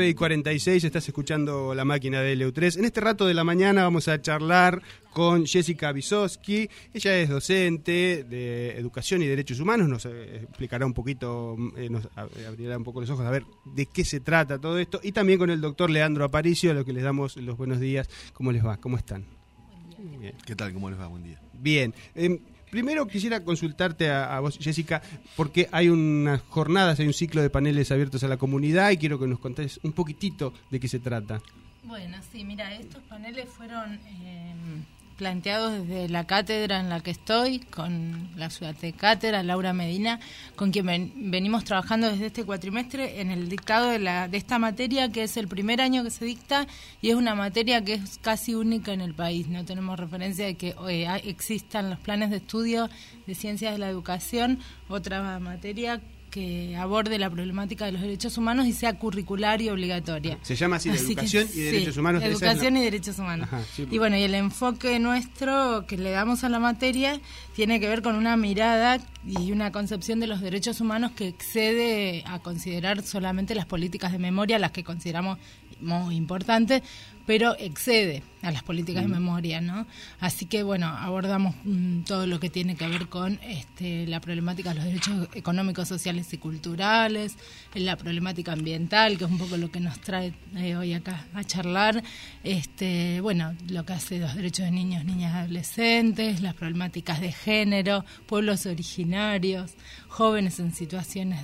9:46, estás escuchando La Máquina de LU3. En este rato de la mañana vamos a charlar con Jessica Wisocki. Ella es docente de Educación y Derechos Humanos. Nos explicará un poquito, nos abrirá un poco los ojos a ver de qué se trata todo esto. Y también con el doctor Leandro Aparicio, a los que les damos los buenos días. ¿Cómo les va? ¿Cómo están? Bien. ¿Qué tal? ¿Cómo les va? Buen día. Bien. Primero quisiera consultarte a vos, Jessica, porque hay unas jornadas, hay un ciclo de paneles abiertos a la comunidad y quiero que nos contés un poquitito de qué se trata. Bueno, sí, mira, estos paneles fueron planteados desde la cátedra en la que estoy, con la ciudad de cátedra, Laura Medina, con quien venimos trabajando desde este cuatrimestre en el dictado de esta materia, que es el primer año que se dicta y es una materia que es casi única en el país. No tenemos referencia de que existan los planes de estudio de ciencias de la educación, otra materia que aborde la problemática de los derechos humanos y sea curricular y obligatoria. Se llama así, Educación y Derechos Humanos. Educación y Derechos Humanos. Ajá, sí, y bueno, y el enfoque nuestro que le damos a la materia tiene que ver con una mirada y una concepción de los derechos humanos que excede a considerar solamente las políticas de memoria, las que consideramos muy importantes, pero excede a las políticas de memoria, ¿no? Así que, bueno, abordamos todo lo que tiene que ver con la problemática de los derechos económicos, sociales y culturales, la problemática ambiental, que es un poco lo que nos trae hoy acá a charlar, bueno, lo que hace los derechos de niños, niñas y adolescentes, las problemáticas de género, pueblos originarios, jóvenes en situaciones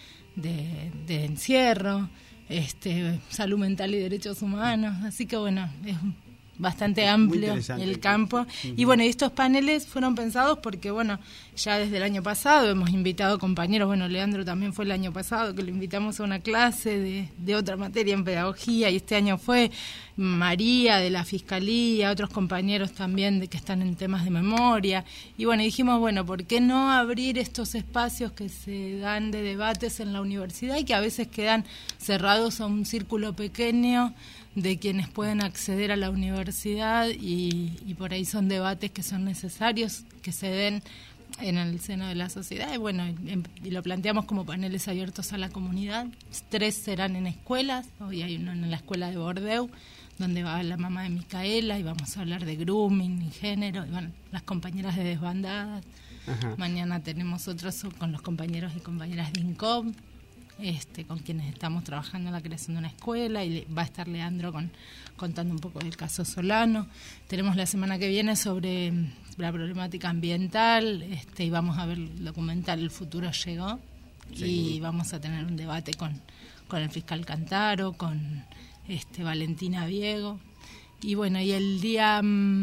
de encierro, salud mental y derechos humanos, así que bueno, es bastante amplio el campo. Uh-huh. Y bueno, estos paneles fueron pensados porque bueno, ya desde el año pasado hemos invitado compañeros, bueno, Leandro también fue el año pasado que lo invitamos a una clase de otra materia en pedagogía, y este año fue María de la Fiscalía, otros compañeros también que están en temas de memoria, y bueno, dijimos, bueno, ¿por qué no abrir estos espacios que se dan de debates en la universidad y que a veces quedan cerrados a un círculo pequeño de quienes pueden acceder a la universidad y por ahí son debates que son necesarios que se den en el seno de la sociedad? Y bueno, y lo planteamos como paneles abiertos a la comunidad. 3 serán en escuelas, hoy hay uno en la escuela de Bordeaux, donde va la mamá de Micaela, y vamos a hablar de grooming y género, y bueno, las compañeras de Desbandadas. Ajá. Mañana tenemos otros con los compañeros y compañeras de INCOM, con quienes estamos trabajando en la creación de una escuela, y va a estar Leandro contando un poco del caso Solano. Tenemos la semana que viene sobre la problemática ambiental, y vamos a ver el documental El futuro llegó, sí. Y vamos a tener un debate con el fiscal Cantaro, con Valentina Viego. Y bueno, y el día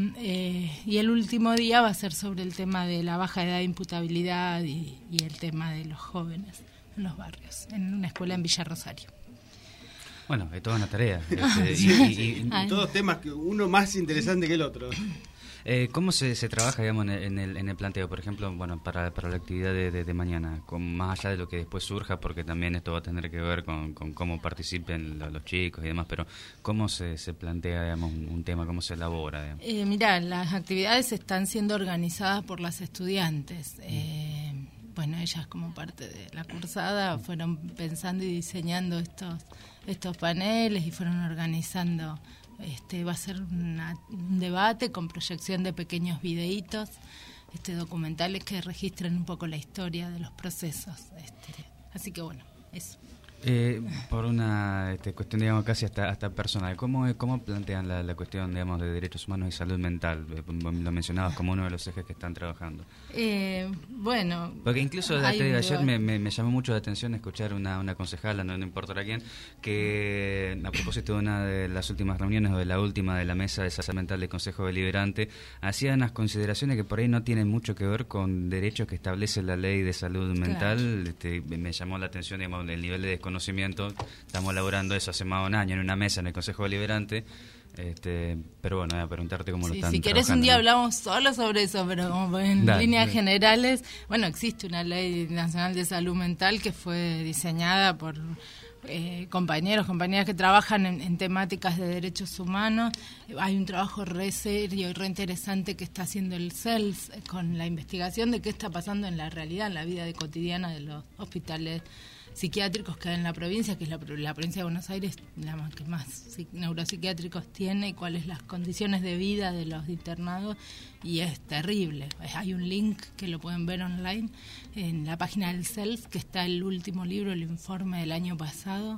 y el último día va a ser sobre el tema de la baja edad de imputabilidad y el tema de los jóvenes en los barrios, en una escuela en Villa Rosario. Bueno, es toda una tarea. Y todos temas, que uno más interesante que el otro. ¿Cómo se trabaja, digamos, en el planteo? Por ejemplo, bueno, para la actividad de mañana, más allá de lo que después surja, porque también esto va a tener que ver con cómo participen los chicos y demás, pero ¿cómo se plantea, digamos, un tema? ¿Cómo se elabora? Mirá, las actividades están siendo organizadas por las estudiantes. Bueno, ellas como parte de la cursada fueron pensando y diseñando estos paneles y fueron organizando. Va a ser un debate con proyección de pequeños videitos, documentales que registren un poco la historia de los procesos. Así que bueno, eso. Por una cuestión, digamos, casi hasta personal, ¿cómo plantean la cuestión, digamos, de derechos humanos y salud mental? Lo mencionabas como uno de los ejes que están trabajando. Bueno, porque incluso ayer me llamó mucho la atención escuchar una concejala, no importa quién, que a propósito de una de las últimas reuniones o de la última de la mesa de salud mental del Consejo Deliberante, hacía unas consideraciones que por ahí no tienen mucho que ver con derechos que establece la ley de salud mental. Claro. Me llamó la atención, digamos, el nivel de desconocimiento. Estamos elaborando eso hace más de un año en una mesa en el Consejo Deliberante, pero bueno, voy a preguntarte cómo lo están si querés un día hablamos solo sobre eso, pero como en líneas generales, bueno, existe una ley nacional de salud mental que fue diseñada por compañeras que trabajan en temáticas de derechos humanos. Hay un trabajo re serio y re interesante que está haciendo el CELS con la investigación de qué está pasando en la realidad, en la vida cotidiana de los hospitales psiquiátricos que hay en la provincia, que es la provincia de Buenos Aires, la que más neuropsiquiátricos tiene, y cuáles las condiciones de vida de los internados, y es terrible. Hay un link que lo pueden ver online en la página del CELF, que está el último libro, el informe del año pasado,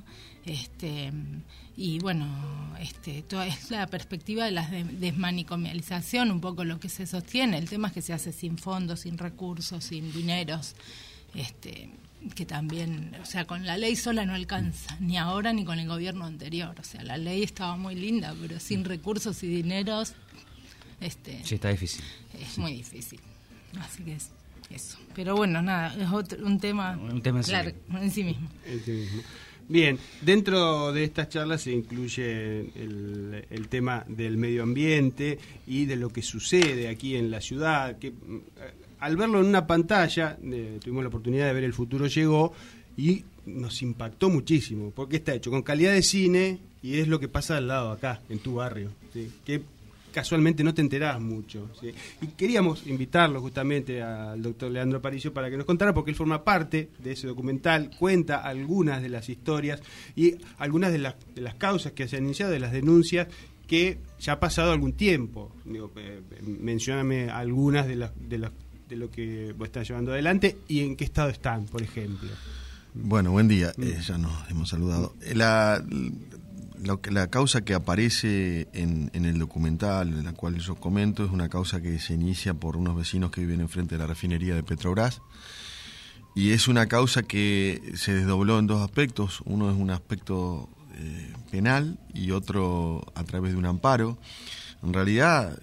y bueno, toda es la perspectiva de la desmanicomialización, un poco lo que se sostiene. El tema es que se hace sin fondos, sin recursos, sin dineros, que también, o sea, con la ley sola no alcanza, ni ahora ni con el gobierno anterior. O sea, la ley estaba muy linda, pero sin recursos y dineros, sí, está difícil. Es muy difícil. Así que es eso. Pero bueno, nada, es un tema largo en sí mismo. Bien, dentro de estas charlas se incluye el tema del medio ambiente y de lo que sucede aquí en la ciudad, que al verlo en una pantalla, tuvimos la oportunidad de ver El futuro llegó y nos impactó muchísimo, porque está hecho con calidad de cine y es lo que pasa al lado acá, en tu barrio, ¿sí? Que casualmente no te enterás mucho, ¿sí? Y queríamos invitarlo justamente al doctor Leandro Aparicio para que nos contara, porque él forma parte de ese documental, cuenta algunas de las historias y algunas de las causas que se han iniciado, de las denuncias que ya ha pasado algún tiempo. Digo, mencióname algunas de lo que vos estás llevando adelante y en qué estado están, por ejemplo. Bueno, buen día, ya nos hemos saludado. La causa que aparece en el documental, en la cual yo comento, es una causa que se inicia por unos vecinos que viven enfrente de la refinería de Petrobras, y es una causa que se desdobló en dos aspectos. Uno es un aspecto penal y otro a través de un amparo. En realidad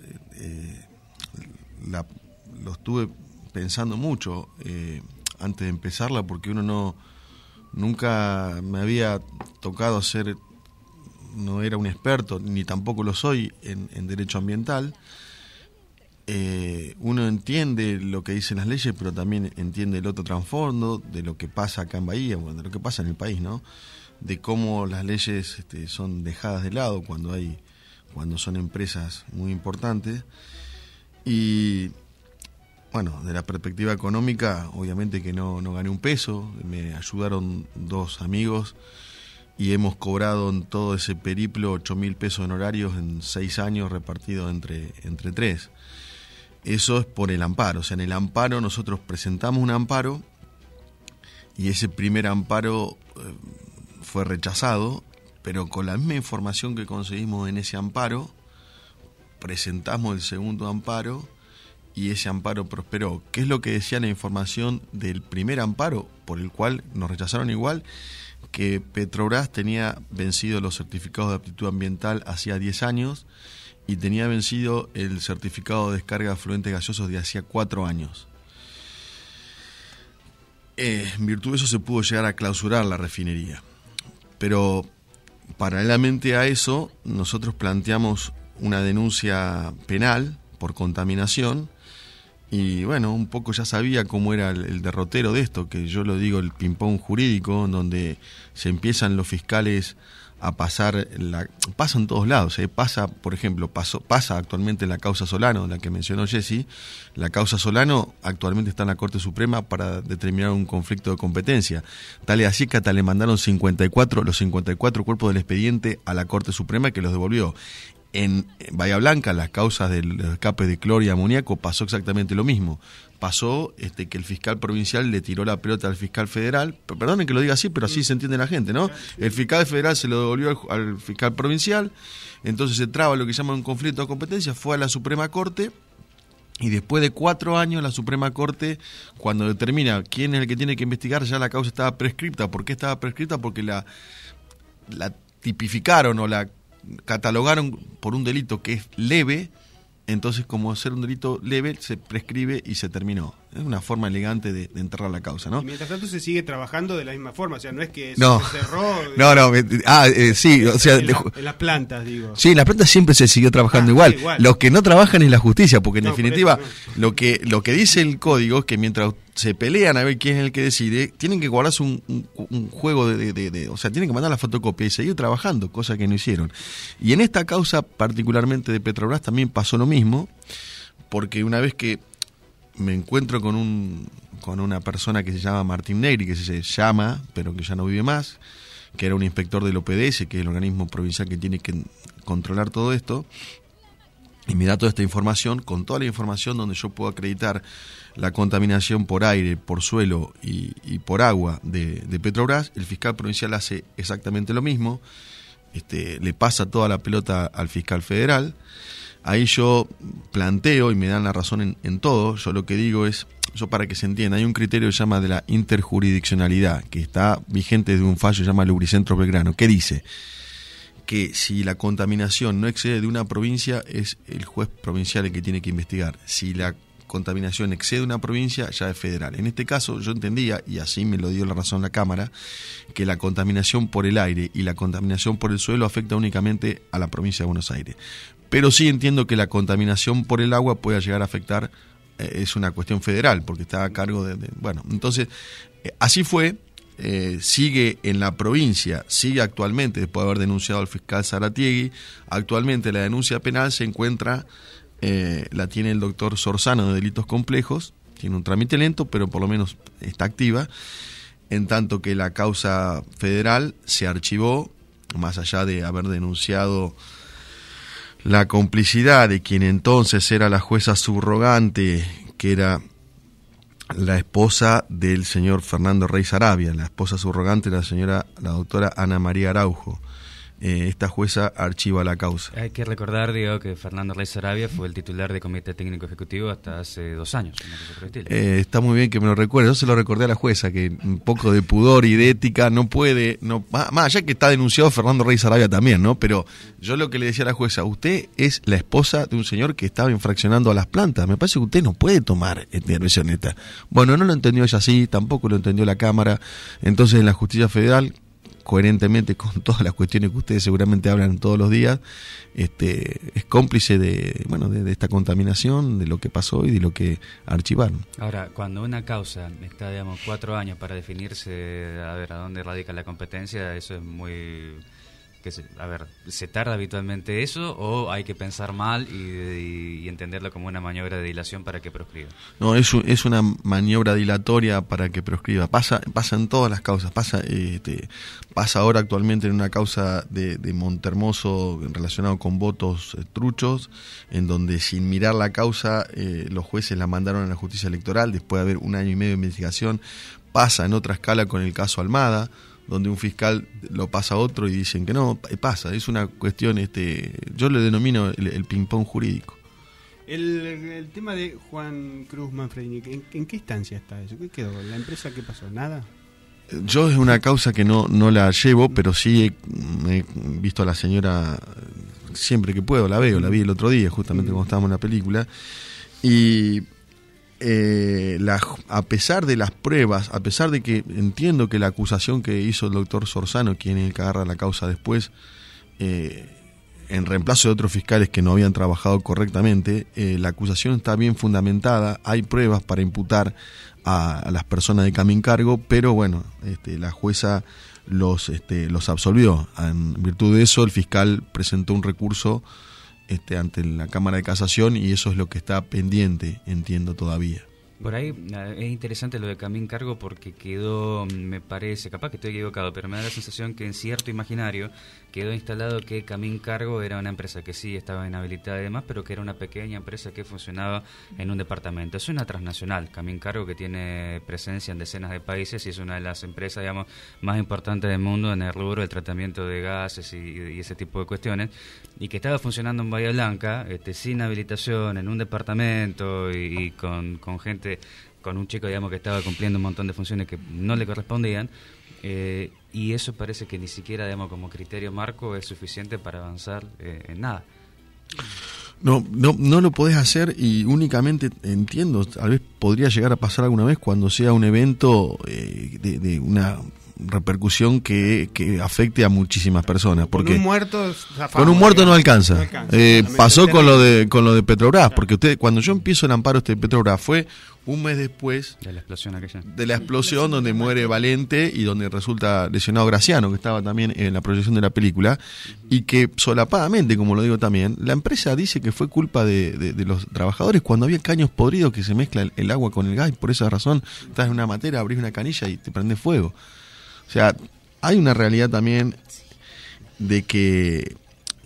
lo estuve pensando mucho antes de empezarla, porque uno nunca me había tocado hacer, no era un experto, ni tampoco lo soy en derecho ambiental. Uno entiende lo que dicen las leyes, pero también entiende el otro trasfondo de lo que pasa acá en Bahía, bueno, de lo que pasa en el país, ¿no? De cómo las leyes son dejadas de lado cuando son empresas muy importantes. Y bueno, de la perspectiva económica, obviamente que no gané un peso. Me ayudaron dos amigos y hemos cobrado en todo ese periplo 8.000 pesos en horarios en 6 años, repartidos entre 3. Eso es por el amparo. O sea, en el amparo nosotros presentamos un amparo y ese primer amparo fue rechazado, pero con la misma información que conseguimos en ese amparo, presentamos el segundo amparo y ese amparo prosperó. ¿Qué es lo que decía la información del primer amparo, por el cual nos rechazaron igual? Que Petrobras tenía vencido los certificados de aptitud ambiental hacía 10 años y tenía vencido el certificado de descarga de afluentes gaseosos de hacía 4 años. En virtud de eso se pudo llegar a clausurar la refinería. Pero paralelamente a eso, nosotros planteamos una denuncia penal por contaminación. Y bueno, un poco ya sabía cómo era el derrotero de esto, que yo lo digo, el ping-pong jurídico, donde se empiezan los fiscales a pasar, pasa en todos lados, pasa, por ejemplo, pasa actualmente en la causa Solano, la que mencionó Jessy. La causa Solano actualmente está en la Corte Suprema para determinar un conflicto de competencia. Tal es así que hasta le mandaron los 54 cuerpos del expediente a la Corte Suprema, que los devolvió. En Bahía Blanca, las causas de los escapes de cloro y amoníaco, pasó exactamente lo mismo. Pasó que el fiscal provincial le tiró la pelota al fiscal federal. Perdonen que lo diga así, pero así se entiende la gente, ¿no? El fiscal federal se lo devolvió al fiscal provincial, entonces se traba lo que llaman un conflicto de competencia, fue a la Suprema Corte, y después de 4 años la Suprema Corte, cuando determina quién es el que tiene que investigar, ya la causa estaba prescripta. ¿Por qué estaba prescripta? Porque la tipificaron o la catalogaron por un delito que es leve. Entonces, como ser un delito leve, se prescribe y se terminó. Es una forma elegante de enterrar la causa, ¿no? Y mientras tanto se sigue trabajando de la misma forma, o sea, no es que no se cerró. Sí, o sea, en las plantas, digo. Sí, en las plantas siempre se siguió trabajando igual. Sí, los que no trabajan es la justicia, porque en definitiva lo que dice el código es que mientras se pelean a ver quién es el que decide, tienen que guardarse un juego o sea, tienen que mandar la fotocopia y seguir trabajando, cosa que no hicieron. Y en esta causa particularmente de Petrobras también pasó lo mismo, porque una vez que me encuentro con una persona que se llama Martín Negri, que se llama, pero que ya no vive más, que era un inspector del OPDS, que es el organismo provincial que tiene que controlar todo esto, y me da toda esta información, con toda la información donde yo puedo acreditar la contaminación por aire, por suelo y por agua de Petrobras. El fiscal provincial hace exactamente lo mismo, le pasa toda la pelota al fiscal federal. Ahí yo planteo, y me dan la razón en todo, yo lo que digo es, yo para que se entienda, hay un criterio que se llama de la interjurisdiccionalidad, que está vigente desde un fallo que se llama Lubricentro Belgrano, que dice que si la contaminación no excede de una provincia, es el juez provincial el que tiene que investigar. Si la contaminación excede una provincia, ya es federal. En este caso yo entendía, y así me lo dio la razón la Cámara, que la contaminación por el aire y la contaminación por el suelo afecta únicamente a la provincia de Buenos Aires. Pero sí entiendo que la contaminación por el agua pueda llegar a afectar, es una cuestión federal, porque está a cargo bueno, entonces, así fue. Sigue en la provincia, sigue actualmente, después de haber denunciado al fiscal Zaratiegui, actualmente la denuncia penal se encuentra, la tiene el doctor Sorzano de delitos complejos, tiene un trámite lento, pero por lo menos está activa, en tanto que la causa federal se archivó, más allá de haber denunciado la complicidad de quien entonces era la jueza subrogante, que era la esposa del señor Fernando Rey Saravia, la esposa subrogante de la doctora Ana María Araujo. Esta jueza archiva la causa. Hay que recordar, Diego, que Fernando Rey Saravia fue el titular del Comité Técnico Ejecutivo hasta hace 2 años. Está muy bien que me lo recuerde. Yo se lo recordé a la jueza, que un poco de pudor y de ética no puede, más allá que está denunciado Fernando Rey Saravia también, ¿no? Pero yo lo que le decía a la jueza, usted es la esposa de un señor que estaba infraccionando a las plantas. Me parece que usted no puede tomar intervención esta. Bueno, no lo entendió ella así, tampoco lo entendió la Cámara. Entonces en la justicia federal, coherentemente con todas las cuestiones que ustedes seguramente hablan todos los días, es cómplice de esta contaminación, de lo que pasó y de lo que archivaron. Ahora, cuando una causa está, 4 años para definirse a ver a dónde radica la competencia, eso es muy... ¿se tarda habitualmente eso o hay que pensar mal y entenderlo como una maniobra de dilación para que proscriba? No, es una maniobra dilatoria para que proscriba. Pasa en todas las causas. Pasa ahora actualmente en una causa de Montehermoso relacionado con votos truchos, en donde sin mirar la causa los jueces la mandaron a la justicia electoral después de haber 1 año y medio de investigación. Pasa en otra escala con el caso Almada, donde un fiscal lo pasa a otro y dicen que no, pasa, es una cuestión, yo le denomino el ping-pong jurídico. El tema de Juan Cruz Manfredini, ¿en qué instancia está eso? ¿Qué quedó? ¿La empresa qué pasó? ¿Nada? Yo es una causa que no la llevo, pero sí he visto a la señora siempre que puedo, la vi el otro día, justamente cuando estábamos en la película, y... a pesar de las pruebas, a pesar de que entiendo que la acusación que hizo el doctor Sorzano, quien es el que agarra la causa después, en reemplazo de otros fiscales que no habían trabajado correctamente, la acusación está bien fundamentada, hay pruebas para imputar a las personas de Camincargo, pero bueno, la jueza los absolvió. En virtud de eso, el fiscal presentó un recurso ante la Cámara de Casación y eso es lo que está pendiente, entiendo todavía. Por ahí es interesante lo de Camincargo porque quedó, me parece, capaz que estoy equivocado, pero me da la sensación que en cierto imaginario quedó instalado que Camincargo era una empresa que sí estaba inhabilitada y demás, pero que era una pequeña empresa que funcionaba en un departamento. Es una transnacional, Camincargo, que tiene presencia en decenas de países y es una de las empresas, más importantes del mundo en el rubro del tratamiento de gases y ese tipo de cuestiones, y que estaba funcionando en Bahía Blanca, sin habilitación, en un departamento y con gente, con un chico, que estaba cumpliendo un montón de funciones que no le correspondían, y eso parece que ni siquiera, como criterio marco es suficiente para avanzar en nada. No lo podés hacer y únicamente, entiendo, tal vez podría llegar a pasar alguna vez cuando sea un evento de repercusión que afecte a muchísimas personas. Porque con un muerto, con un muerto no alcanza. Pasó con lo de Petrobras, porque cuando yo empiezo el amparo de Petrobras fue un mes después de la explosión aquella. De la explosión donde muere Valente y donde resulta lesionado Graciano, que estaba también en la proyección de la película, y que solapadamente, como lo digo también, la empresa dice que fue culpa de los trabajadores cuando había caños podridos que se mezcla el agua con el gas, y por esa razón estás en una matera, abrís una canilla y te prende fuego. O sea, hay una realidad también de que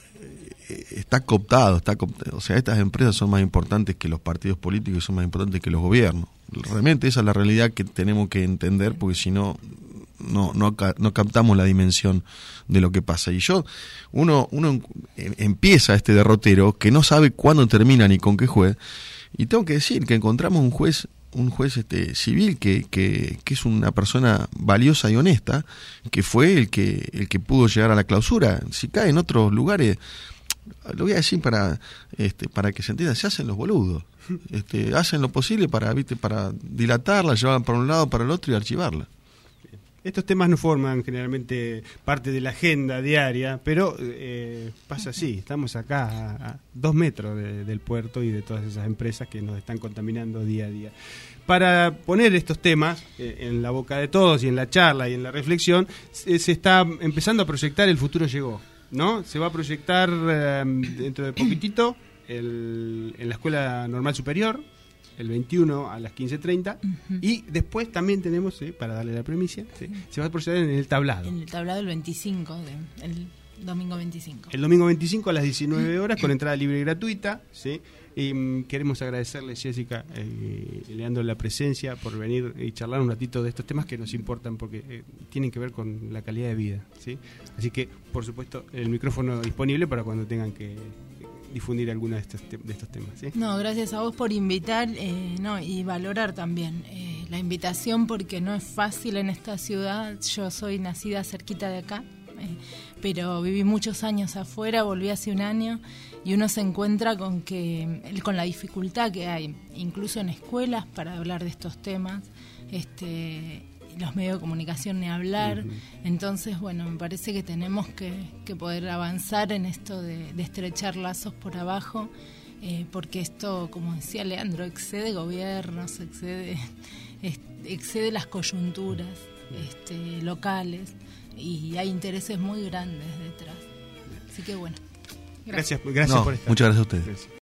está cooptado. O sea, estas empresas son más importantes que los partidos políticos y son más importantes que los gobiernos. Realmente esa es la realidad que tenemos que entender, porque si no captamos la dimensión de lo que pasa. Y uno empieza este derrotero que no sabe cuándo termina ni con qué juez, y tengo que decir que encontramos un juez civil que es una persona valiosa y honesta, que fue el que pudo llegar a la clausura. Si cae en otros lugares, lo voy a decir para que se entienda, se hacen los boludos, hacen lo posible para dilatarla, llevarla para un lado, para el otro y archivarla. Estos temas no forman generalmente parte de la agenda diaria, pero pasa así. Estamos acá a 2 metros del puerto y de todas esas empresas que nos están contaminando día a día. Para poner estos temas en la boca de todos y en la charla y en la reflexión, se está empezando a proyectar El futuro llegó, ¿no? Se va a proyectar dentro de poquitito en la Escuela Normal Superior, el 21 a las 15:30, y después también tenemos, para darle la premisa, se va a proceder en el tablado. En el tablado el 25, el domingo 25. El domingo 25 a las 19 horas, con entrada libre y gratuita, ¿sí? Y queremos agradecerle, Jessica y Leandro, la presencia, por venir y charlar un ratito de estos temas que nos importan, porque tienen que ver con la calidad de vida, ¿sí? Así que, por supuesto, el micrófono disponible para cuando tengan que difundir alguno de estos temas, ¿sí? No, gracias a vos por invitar y valorar también la invitación, porque no es fácil en esta ciudad. Yo soy nacida cerquita de acá, pero viví muchos años afuera, volví hace un año, y uno se encuentra con la dificultad que hay, incluso en escuelas, para hablar de estos temas. Los medios de comunicación ni hablar. Entonces, bueno, me parece que tenemos que poder avanzar en esto de estrechar lazos por abajo, porque esto, como decía Leandro, excede gobiernos, excede las coyunturas locales, y hay intereses muy grandes detrás. Así que bueno, gracias por estar. Muchas gracias a ustedes. Gracias.